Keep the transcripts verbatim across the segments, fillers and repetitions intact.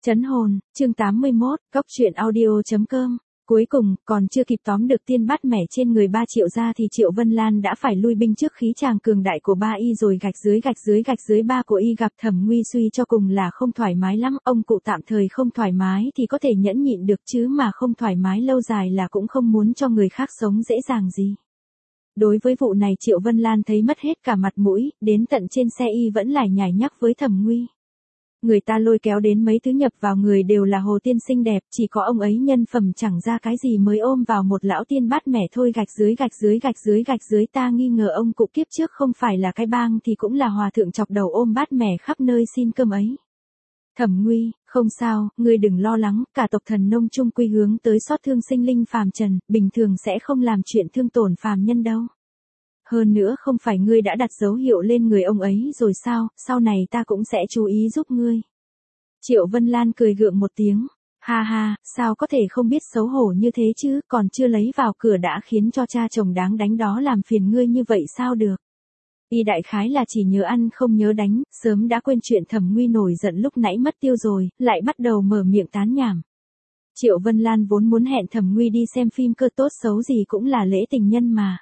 Trấn hồn, chương tám mươi mốt, góc truyện audio chấm com. Cuối cùng, còn chưa kịp tóm được tiên bát mẻ trên người ba Triệu ra thì Triệu Vân Lan đã phải lui binh trước khí tràng cường đại của ba y rồi gạch dưới gạch dưới gạch dưới ba của y gặp Thẩm Nguy suy cho cùng là không thoải mái lắm, ông cụ tạm thời không thoải mái thì có thể nhẫn nhịn được chứ mà không thoải mái lâu dài là cũng không muốn cho người khác sống dễ dàng gì. Đối với vụ này Triệu Vân Lan thấy mất hết cả mặt mũi, đến tận trên xe y vẫn lải nhải nhắc với Thẩm Nguy. Người ta lôi kéo đến mấy thứ nhập vào người đều là hồ tiên xinh đẹp, chỉ có ông ấy nhân phẩm chẳng ra cái gì mới ôm vào một lão tiên bát mẻ thôi, gạch dưới gạch dưới gạch dưới gạch dưới. Ta nghi ngờ ông cụ kiếp trước không phải là cái bang thì cũng là hòa thượng chọc đầu ôm bát mẻ khắp nơi xin cơm ấy. Thẩm Nguy, không sao, ngươi đừng lo lắng, cả tộc thần nông chung quy hướng tới xót thương sinh linh phàm trần, bình thường sẽ không làm chuyện thương tổn phàm nhân đâu. Hơn nữa không phải ngươi đã đặt dấu hiệu lên người ông ấy rồi sao, sau này ta cũng sẽ chú ý giúp ngươi. Triệu Vân Lan cười gượng một tiếng, ha ha, sao có thể không biết xấu hổ như thế chứ, còn chưa lấy vào cửa đã khiến cho cha chồng đáng đánh đó làm phiền ngươi như vậy sao được. Y đại khái là chỉ nhớ ăn không nhớ đánh, sớm đã quên chuyện Thẩm Nguy nổi giận lúc nãy mất tiêu rồi, lại bắt đầu mở miệng tán nhảm. Triệu Vân Lan vốn muốn hẹn Thẩm Nguy đi xem phim cơ tốt xấu gì cũng là lễ tình nhân mà.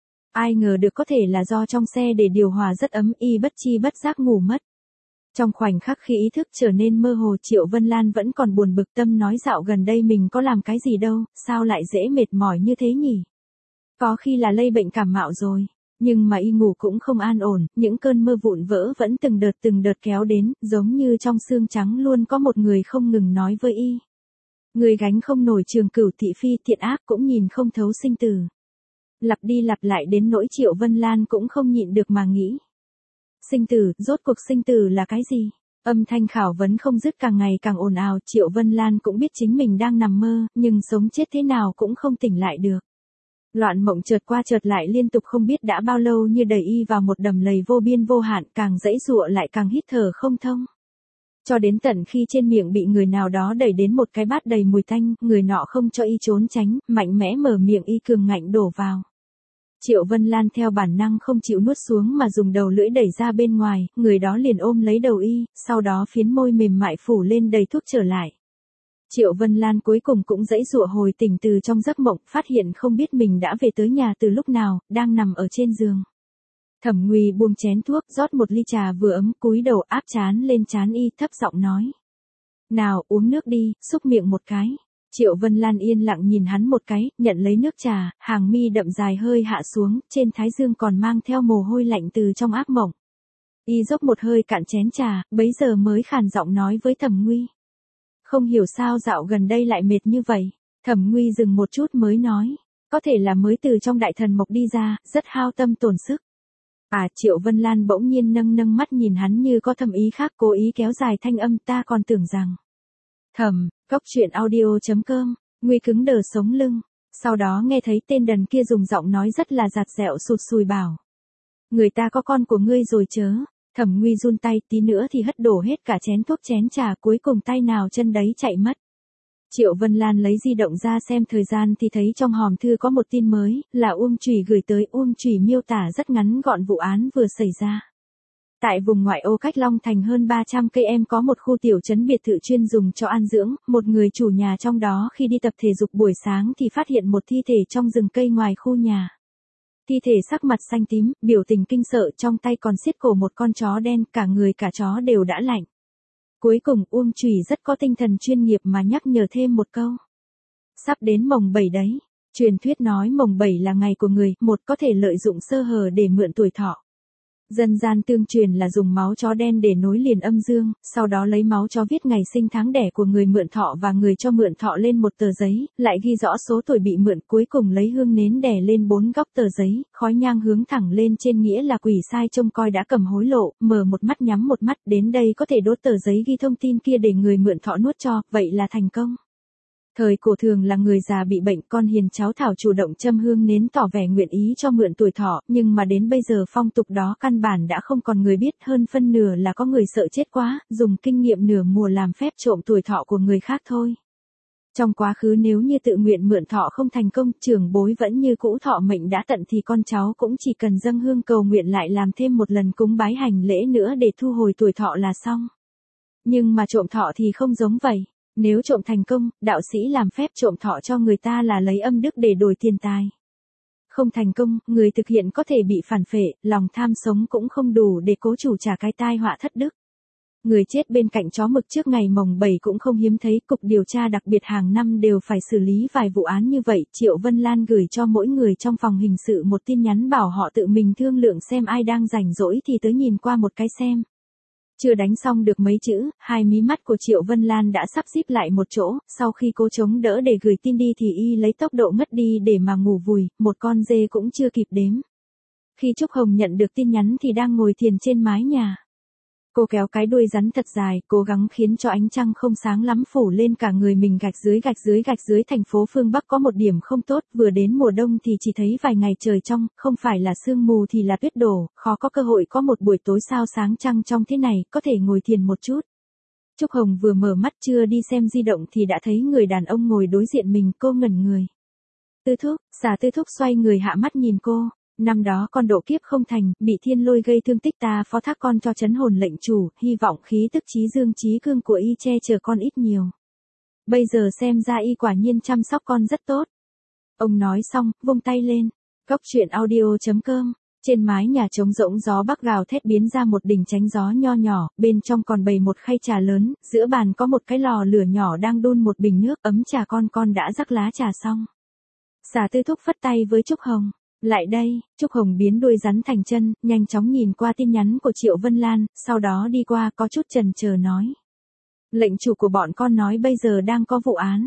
Ai ngờ được có thể là do trong xe để điều hòa rất ấm, y bất chi bất giác ngủ mất. Trong khoảnh khắc khi ý thức trở nên mơ hồ Triệu Vân Lan vẫn còn buồn bực tâm nói dạo gần đây mình có làm cái gì đâu, sao lại dễ mệt mỏi như thế nhỉ? Có khi là lây bệnh cảm mạo rồi, nhưng mà y ngủ cũng không an ổn, những cơn mơ vụn vỡ vẫn từng đợt từng đợt kéo đến, giống như trong xương trắng luôn có một người không ngừng nói với y. Người gánh không nổi trường cửu thị phi thiện ác cũng nhìn không thấu sinh tử. Lặp đi lặp lại đến nỗi Triệu Vân Lan cũng không nhịn được mà nghĩ. Sinh tử, rốt cuộc sinh tử là cái gì? Âm thanh khảo vấn không dứt càng ngày càng ồn ào, Triệu Vân Lan cũng biết chính mình đang nằm mơ, nhưng sống chết thế nào cũng không tỉnh lại được. Loạn mộng chợt qua chợt lại liên tục không biết đã bao lâu như đẩy y vào một đầm lầy vô biên vô hạn, càng giãy giụa lại càng hít thở không thông. Cho đến tận khi trên miệng bị người nào đó đẩy đến một cái bát đầy mùi tanh, người nọ không cho y trốn tránh, mạnh mẽ mở miệng y cường ngạnh đổ vào. Triệu Vân Lan theo bản năng không chịu nuốt xuống mà dùng đầu lưỡi đẩy ra bên ngoài, người đó liền ôm lấy đầu y, sau đó phiến môi mềm mại phủ lên đầy thuốc trở lại. Triệu Vân Lan cuối cùng cũng giãy giụa hồi tỉnh từ trong giấc mộng, phát hiện không biết mình đã về tới nhà từ lúc nào, đang nằm ở trên giường. Thẩm Nguy buông chén thuốc, rót một ly trà vừa ấm, cúi đầu áp trán lên trán y, thấp giọng nói. Nào, uống nước đi, xúc miệng một cái. Triệu Vân Lan yên lặng nhìn hắn một cái, nhận lấy nước trà, hàng mi đậm dài hơi hạ xuống, trên thái dương còn mang theo mồ hôi lạnh từ trong ác mộng. Y dốc một hơi cạn chén trà, bấy giờ mới khàn giọng nói với Thẩm Nguy. Không hiểu sao dạo gần đây lại mệt như vậy. Thẩm Nguy dừng một chút mới nói. Có thể là mới từ trong đại thần mộc đi ra, rất hao tâm tổn sức. À, Triệu Vân Lan bỗng nhiên nâng nâng mắt nhìn hắn như có thâm ý khác, cố ý kéo dài thanh âm, ta còn tưởng rằng. Thẩm, góc truyện audio chấm com, Nguy cứng đờ sống lưng, sau đó nghe thấy tên đần kia dùng giọng nói rất là giạt dẹo sụt sùi bảo. Người ta có con của ngươi rồi chớ. Thẩm Nguy run tay, tí nữa thì hất đổ hết cả chén thuốc chén trà, cuối cùng tay nào chân đấy chạy mất. Triệu Vân Lan lấy di động ra xem thời gian thì thấy trong hòm thư có một tin mới, là Uông Chủy gửi tới. Uông Chủy miêu tả rất ngắn gọn vụ án vừa xảy ra. Tại vùng ngoại ô cách Long Thành hơn ba trăm cây em có một khu tiểu trấn biệt thự chuyên dùng cho an dưỡng, một người chủ nhà trong đó khi đi tập thể dục buổi sáng thì phát hiện một thi thể trong rừng cây ngoài khu nhà. Thi thể sắc mặt xanh tím, biểu tình kinh sợ, trong tay còn siết cổ một con chó đen, cả người cả chó đều đã lạnh. Cuối cùng Uông Chủy rất có tinh thần chuyên nghiệp mà nhắc nhở thêm một câu. Sắp đến mồng bảy đấy. Truyền thuyết nói mồng bảy là ngày của người, một có thể lợi dụng sơ hở để mượn tuổi thọ. Dân gian tương truyền là dùng máu chó đen để nối liền âm dương, sau đó lấy máu chó viết ngày sinh tháng đẻ của người mượn thọ và người cho mượn thọ lên một tờ giấy, lại ghi rõ số tuổi bị mượn, cuối cùng lấy hương nến đè lên bốn góc tờ giấy, khói nhang hướng thẳng lên trên nghĩa là quỷ sai trông coi đã cầm hối lộ, mở một mắt nhắm một mắt, đến đây có thể đốt tờ giấy ghi thông tin kia để người mượn thọ nuốt cho, vậy là thành công. Thời cổ thường là người già bị bệnh, con hiền cháu thảo chủ động châm hương nến tỏ vẻ nguyện ý cho mượn tuổi thọ, nhưng mà đến bây giờ phong tục đó căn bản đã không còn người biết, hơn phân nửa là có người sợ chết quá, dùng kinh nghiệm nửa mùa làm phép trộm tuổi thọ của người khác thôi. Trong quá khứ nếu như tự nguyện mượn thọ không thành công, trưởng bối vẫn như cũ thọ mệnh đã tận thì con cháu cũng chỉ cần dâng hương cầu nguyện lại làm thêm một lần cúng bái hành lễ nữa để thu hồi tuổi thọ là xong. Nhưng mà trộm thọ thì không giống vậy. Nếu trộm thành công, đạo sĩ làm phép trộm thọ cho người ta là lấy âm đức để đổi tiền tài. Không thành công, người thực hiện có thể bị phản phệ, lòng tham sống cũng không đủ để cố chủ trả cái tai họa thất đức. Người chết bên cạnh chó mực trước ngày mồng bảy cũng không hiếm thấy, cục điều tra đặc biệt hàng năm đều phải xử lý vài vụ án như vậy. Triệu Vân Lan gửi cho mỗi người trong phòng hình sự một tin nhắn bảo họ tự mình thương lượng xem ai đang rảnh rỗi thì tới nhìn qua một cái xem. Chưa đánh xong được mấy chữ, hai mí mắt của Triệu Vân Lan đã sắp xíp lại một chỗ, sau khi cố chống đỡ để gửi tin đi thì y lấy tốc độ ngất đi để mà ngủ vùi, một con dê cũng chưa kịp đếm. Khi Trúc Hồng nhận được tin nhắn thì đang ngồi thiền trên mái nhà. Cô kéo cái đuôi rắn thật dài, cố gắng khiến cho ánh trăng không sáng lắm phủ lên cả người mình. Gạch dưới gạch dưới gạch dưới thành phố phương Bắc có một điểm không tốt, vừa đến mùa đông thì chỉ thấy vài ngày trời trong, không phải là sương mù thì là tuyết đổ, khó có cơ hội có một buổi tối sao sáng trăng trong thế này, có thể ngồi thiền một chút. Trúc Hồng vừa mở mắt chưa đi xem di động thì đã thấy người đàn ông ngồi đối diện mình, cô ngẩn người. Tư Thúc, Xà Tư Thúc xoay người hạ mắt nhìn cô. Năm đó con độ kiếp không thành, bị thiên lôi gây thương tích, ta phó thác con cho trấn hồn lệnh chủ, hy vọng khí tức trí dương trí cương của y che chở con ít nhiều. Bây giờ xem ra y quả nhiên chăm sóc con rất tốt. Ông nói xong, vung tay lên. Cốc truyện audio chấm com. Trên mái nhà trống rỗng gió bắc gào thét biến ra một đỉnh chánh gió nho nhỏ, bên trong còn bày một khay trà lớn, giữa bàn có một cái lò lửa nhỏ đang đun một bình nước ấm trà, con con đã rắc lá trà xong. Xà Tư Thúc phất tay với Trúc Hồng. Lại đây, Trúc Hồng biến đuôi rắn thành chân, nhanh chóng nhìn qua tin nhắn của Triệu Vân Lan, sau đó đi qua có chút chần chờ nói. Lệnh chủ của bọn con nói bây giờ đang có vụ án.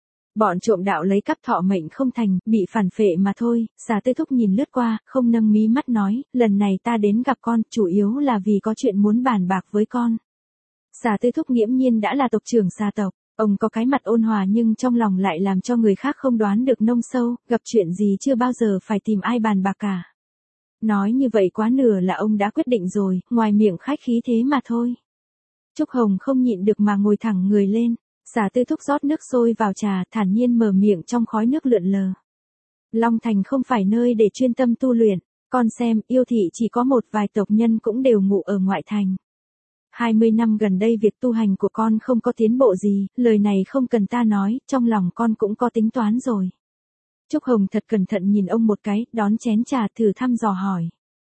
Bọn trộm đạo lấy cắp thọ mệnh không thành, bị phản phệ mà thôi. Xà Tư Thúc nhìn lướt qua, không nâng mí mắt nói, lần này ta đến gặp con, chủ yếu là vì có chuyện muốn bàn bạc với con. Xà Tư Thúc nghiễm nhiên đã là tộc trưởng xà tộc. Ông có cái mặt ôn hòa nhưng trong lòng lại làm cho người khác không đoán được nông sâu, gặp chuyện gì chưa bao giờ phải tìm ai bàn bạc cả. Nói như vậy quá nửa là ông đã quyết định rồi, ngoài miệng khách khí thế mà thôi. Trúc Hồng không nhịn được mà ngồi thẳng người lên, Xà Tư Thúc rót nước sôi vào trà, thản nhiên mở miệng trong khói nước lượn lờ. Long Thành không phải nơi để chuyên tâm tu luyện, con xem, yêu thị chỉ có một vài tộc nhân cũng đều ngụ ở ngoại thành. hai mươi năm gần đây việc tu hành của con không có tiến bộ gì, lời này không cần ta nói, trong lòng con cũng có tính toán rồi. Trúc Hồng thật cẩn thận nhìn ông một cái, đón chén trà thử thăm dò hỏi.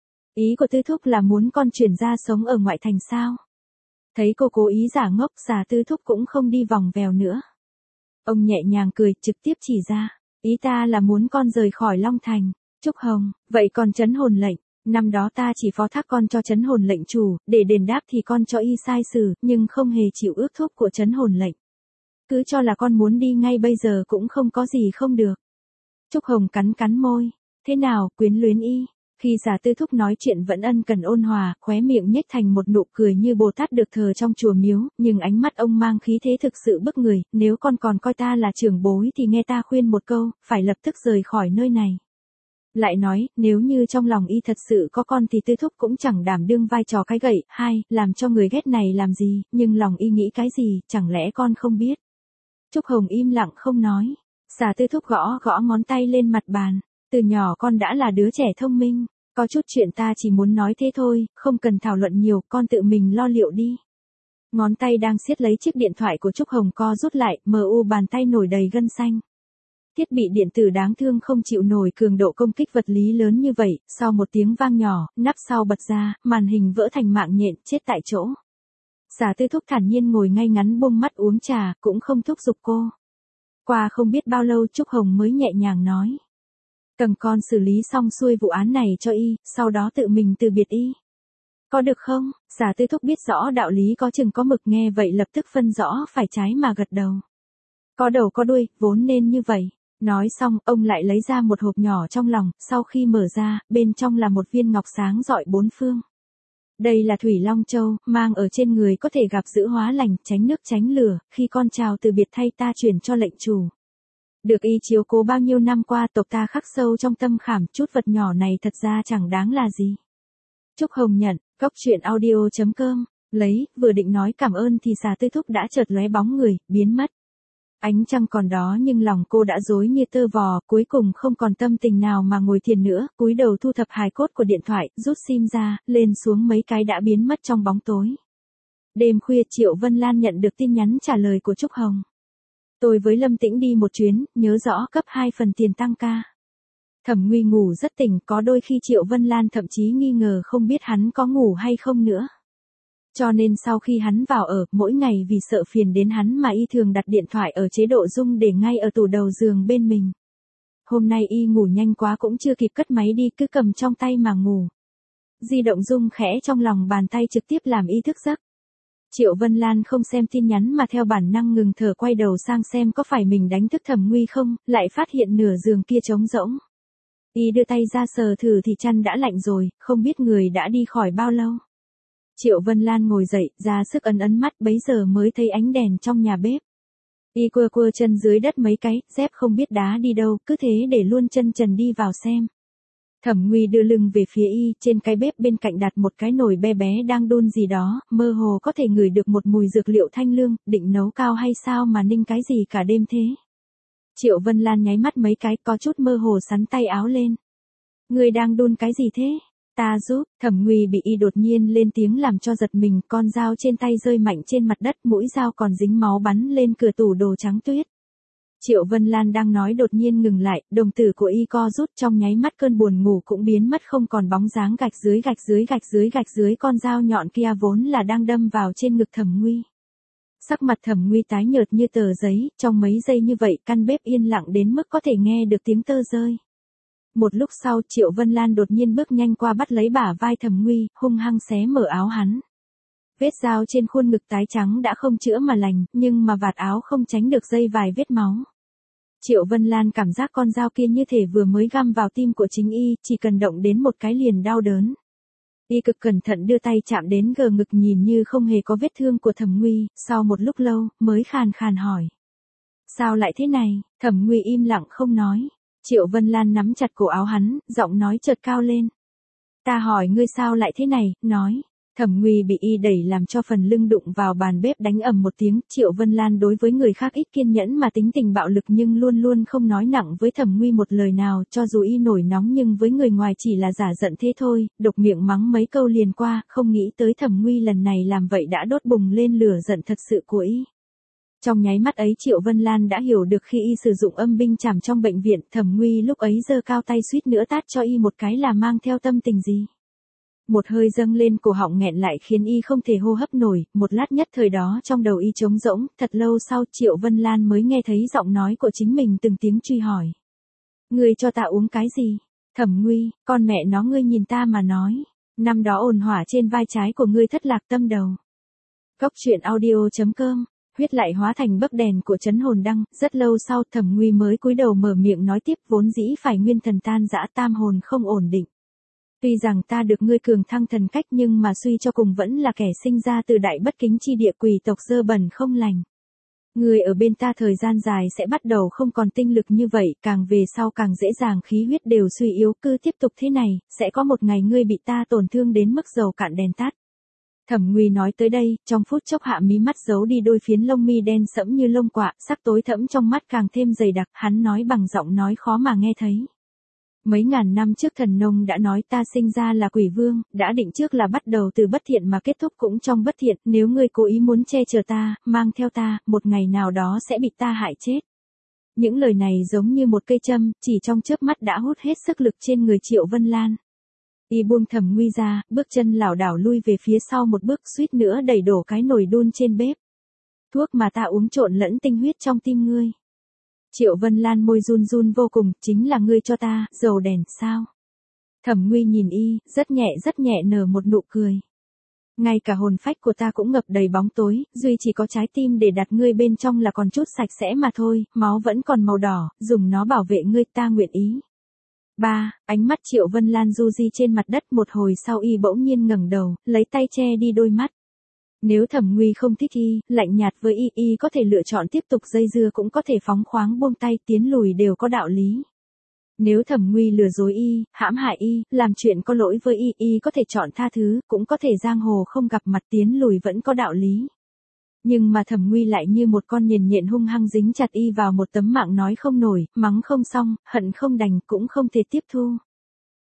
Ý của Tư Thúc là muốn con chuyển ra sống ở ngoại thành sao? Thấy cô cố ý giả ngốc, Xà Tư Thúc cũng không đi vòng vèo nữa. Ông nhẹ nhàng cười, trực tiếp chỉ ra. Ý ta là muốn con rời khỏi Long Thành. Trúc Hồng, vậy còn trấn hồn lệnh? Năm đó ta chỉ phó thác con cho trấn hồn lệnh chủ, để đền đáp thì con cho y sai xử, nhưng không hề chịu ước thúc của trấn hồn lệnh. Cứ cho là con muốn đi ngay bây giờ cũng không có gì không được. Trúc Hồng cắn cắn môi. Thế nào, quyến luyến y? Khi Xà Tư Thúc nói chuyện vẫn ân cần ôn hòa, khóe miệng nhếch thành một nụ cười như Bồ Tát được thờ trong chùa miếu, nhưng ánh mắt ông mang khí thế thực sự bức người, nếu con còn coi ta là trưởng bối thì nghe ta khuyên một câu, phải lập tức rời khỏi nơi này. Lại nói, nếu như trong lòng y thật sự có con thì Tư Thúc cũng chẳng đảm đương vai trò cái gậy, hai, làm cho người ghét này làm gì, nhưng lòng y nghĩ cái gì, chẳng lẽ con không biết. Trúc Hồng im lặng không nói, Xà Tư Thúc gõ gõ ngón tay lên mặt bàn, từ nhỏ con đã là đứa trẻ thông minh, có chút chuyện ta chỉ muốn nói thế thôi, không cần thảo luận nhiều, con tự mình lo liệu đi. Ngón tay đang siết lấy chiếc điện thoại của Trúc Hồng co rút lại, mờ u bàn tay nổi đầy gân xanh. Thiết bị điện tử đáng thương không chịu nổi cường độ công kích vật lý lớn như vậy, sau một tiếng vang nhỏ, nắp sau bật ra, màn hình vỡ thành mạng nhện, chết tại chỗ. Xà Tư Thúc thản nhiên ngồi ngay ngắn buông mắt uống trà, cũng không thúc giục cô. Qua không biết bao lâu Trúc Hồng mới nhẹ nhàng nói. Cần con xử lý xong xuôi vụ án này cho y, sau đó tự mình từ biệt y. Có được không? Xà Tư Thúc biết rõ đạo lý có chừng có mực, nghe vậy lập tức phân rõ phải trái mà gật đầu. Có đầu có đuôi, vốn nên như vậy. Nói xong, ông lại lấy ra một hộp nhỏ trong lòng, sau khi mở ra, bên trong là một viên ngọc sáng rọi bốn phương. Đây là Thủy Long Châu, mang ở trên người có thể gặp giữ hóa lành, tránh nước tránh lửa, khi con chào từ biệt thay ta chuyển cho lệnh chủ. Được y chiếu cố bao nhiêu năm qua, tộc ta khắc sâu trong tâm khảm, chút vật nhỏ này thật ra chẳng đáng là gì. Trúc Hồng nhận, cốc truyện audio chấm com, lấy, vừa định nói cảm ơn thì Xà Tư Thúc đã chợt lóe bóng người, biến mất. Ánh trăng còn đó nhưng lòng cô đã rối như tơ vò, cuối cùng không còn tâm tình nào mà ngồi thiền nữa, cúi đầu thu thập hài cốt của điện thoại, rút sim ra, lên xuống mấy cái đã biến mất trong bóng tối. Đêm khuya Triệu Vân Lan nhận được tin nhắn trả lời của Trúc Hồng. Tôi với Lâm Tĩnh đi một chuyến, nhớ rõ cấp hai phần tiền tăng ca. Thẩm Nguy ngủ rất tỉnh, có đôi khi Triệu Vân Lan thậm chí nghi ngờ không biết hắn có ngủ hay không nữa. Cho nên sau khi hắn vào ở, mỗi ngày vì sợ phiền đến hắn mà y thường đặt điện thoại ở chế độ rung để ngay ở tủ đầu giường bên mình. Hôm nay y ngủ nhanh quá cũng chưa kịp cất máy đi, cứ cầm trong tay mà ngủ. Di động rung khẽ trong lòng bàn tay trực tiếp làm y thức giấc. Triệu Vân Lan không xem tin nhắn mà theo bản năng ngừng thở, quay đầu sang xem có phải mình đánh thức Thẩm Nguy không, lại phát hiện nửa giường kia trống rỗng. Y đưa tay ra sờ thử thì chăn đã lạnh rồi, không biết người đã đi khỏi bao lâu. Triệu Vân Lan ngồi dậy, ra sức ấn ấn mắt, bấy giờ mới thấy ánh đèn trong nhà bếp. Y quơ quơ chân dưới đất mấy cái, dép không biết đá đi đâu, cứ thế để luôn chân trần đi vào xem. Thẩm Nguy đưa lưng về phía y, trên cái bếp bên cạnh đặt một cái nồi bé bé đang đun gì đó, mơ hồ có thể ngửi được một mùi dược liệu thanh lương, định nấu cao hay sao mà ninh cái gì cả đêm thế. Triệu Vân Lan nháy mắt mấy cái, có chút mơ hồ sắn tay áo lên. Người đang đun cái gì thế? Ta giúp. Thẩm Nguy bị y đột nhiên lên tiếng làm cho giật mình, con dao trên tay rơi mạnh trên mặt đất, mũi dao còn dính máu bắn lên cửa tủ đồ trắng tuyết. Triệu Vân Lan đang nói đột nhiên ngừng lại, đồng tử của y co rút, trong nháy mắt cơn buồn ngủ cũng biến mất, không còn bóng dáng, gạch dưới gạch dưới gạch dưới gạch dưới con dao nhọn kia vốn là đang đâm vào trên ngực Thẩm Nguy. Sắc mặt Thẩm Nguy tái nhợt như tờ giấy, trong mấy giây như vậy căn bếp yên lặng đến mức có thể nghe được tiếng tơ rơi. Một lúc sau Triệu Vân Lan đột nhiên bước nhanh qua bắt lấy bả vai Thẩm Nguy, hung hăng xé mở áo hắn. Vết dao trên khuôn ngực tái trắng đã không chữa mà lành, nhưng mà vạt áo không tránh được dây vài vết máu. Triệu Vân Lan cảm giác con dao kia như thể vừa mới găm vào tim của chính y, chỉ cần động đến một cái liền đau đớn. Y cực cẩn thận đưa tay chạm đến gờ ngực nhìn như không hề có vết thương của Thẩm Nguy, sau một lúc lâu, mới khàn khàn hỏi. Sao lại thế này? Thẩm Nguy im lặng không nói. Triệu Vân Lan nắm chặt cổ áo hắn, giọng nói chợt cao lên. Ta hỏi ngươi sao lại thế này, nói. Thẩm Nguy bị y đẩy làm cho phần lưng đụng vào bàn bếp đánh ầm một tiếng. Triệu Vân Lan đối với người khác ít kiên nhẫn mà tính tình bạo lực nhưng luôn luôn không nói nặng với Thẩm Nguy một lời nào, cho dù y nổi nóng nhưng với người ngoài chỉ là giả giận thế thôi, độc miệng mắng mấy câu liền qua, không nghĩ tới Thẩm Nguy lần này làm vậy đã đốt bùng lên lửa giận thật sự của y. Trong nháy mắt ấy Triệu Vân Lan đã hiểu được khi y sử dụng âm binh chảm trong bệnh viện, Thẩm Nguy lúc ấy giơ cao tay suýt nữa tát cho y một cái là mang theo tâm tình gì. Một hơi dâng lên cổ họng nghẹn lại khiến y không thể hô hấp nổi, một lát nhất thời đó trong đầu y trống rỗng, thật lâu sau Triệu Vân Lan mới nghe thấy giọng nói của chính mình từng tiếng truy hỏi. Ngươi cho ta uống cái gì? Thẩm Nguy, con mẹ nó ngươi nhìn ta mà nói, năm đó ồn hỏa trên vai trái của ngươi thất lạc tâm đầu. Cốc truyện audio chấm com, huyết lại hóa thành bấc đèn của trấn hồn đăng, rất lâu sau Thẩm Nguy mới cúi đầu mở miệng nói tiếp, vốn dĩ phải nguyên thần tan rã tam hồn không ổn định. Tuy rằng ta được ngươi cường thăng thần cách nhưng mà suy cho cùng vẫn là kẻ sinh ra từ đại bất kính chi địa, quỷ tộc dơ bẩn không lành. Ngươi ở bên ta thời gian dài sẽ bắt đầu không còn tinh lực như vậy, càng về sau càng dễ dàng khí huyết đều suy yếu, cứ tiếp tục thế này, sẽ có một ngày ngươi bị ta tổn thương đến mức dầu cạn đèn tắt. Thẩm Nguy nói tới đây, trong phút chốc hạ mí mắt giấu đi đôi phiến lông mi đen sẫm như lông quạ, sắc tối thẫm trong mắt càng thêm dày đặc, hắn nói bằng giọng nói khó mà nghe thấy. Mấy ngàn năm trước thần nông đã nói ta sinh ra là quỷ vương, đã định trước là bắt đầu từ bất thiện mà kết thúc cũng trong bất thiện, nếu ngươi cố ý muốn che chở ta, mang theo ta, một ngày nào đó sẽ bị ta hại chết. Những lời này giống như một cây châm, chỉ trong chớp mắt đã hút hết sức lực trên người Triệu Vân Lan. Y buông Thẩm Nguy ra, bước chân lảo đảo lui về phía sau một bước, suýt nữa đẩy đổ cái nồi đun trên bếp. Thuốc mà ta uống trộn lẫn tinh huyết trong tim ngươi. Triệu Vân Lan môi run run vô cùng, chính là ngươi cho ta, dầu đèn, sao? Thẩm Nguy nhìn y, rất nhẹ rất nhẹ nở một nụ cười. Ngay cả hồn phách của ta cũng ngập đầy bóng tối, duy chỉ có trái tim để đặt ngươi bên trong là còn chút sạch sẽ mà thôi, máu vẫn còn màu đỏ, dùng nó bảo vệ ngươi, ta nguyện ý. Ba, ánh mắt Triệu Vân Lan du di trên mặt đất, một hồi sau y bỗng nhiên ngẩng đầu, lấy tay che đi đôi mắt. Nếu Thẩm Nguy không thích y, lạnh nhạt với y, y có thể lựa chọn tiếp tục dây dưa cũng có thể phóng khoáng buông tay, tiến lùi đều có đạo lý. Nếu Thẩm Nguy lừa dối y, hãm hại y, làm chuyện có lỗi với y, y có thể chọn tha thứ, cũng có thể giang hồ không gặp mặt, tiến lùi vẫn có đạo lý. Nhưng mà Thẩm Nguy lại như một con nhện nhện hung hăng dính chặt y vào một tấm mạng, nói không nổi, mắng không xong, hận không đành, cũng không thể tiếp thu.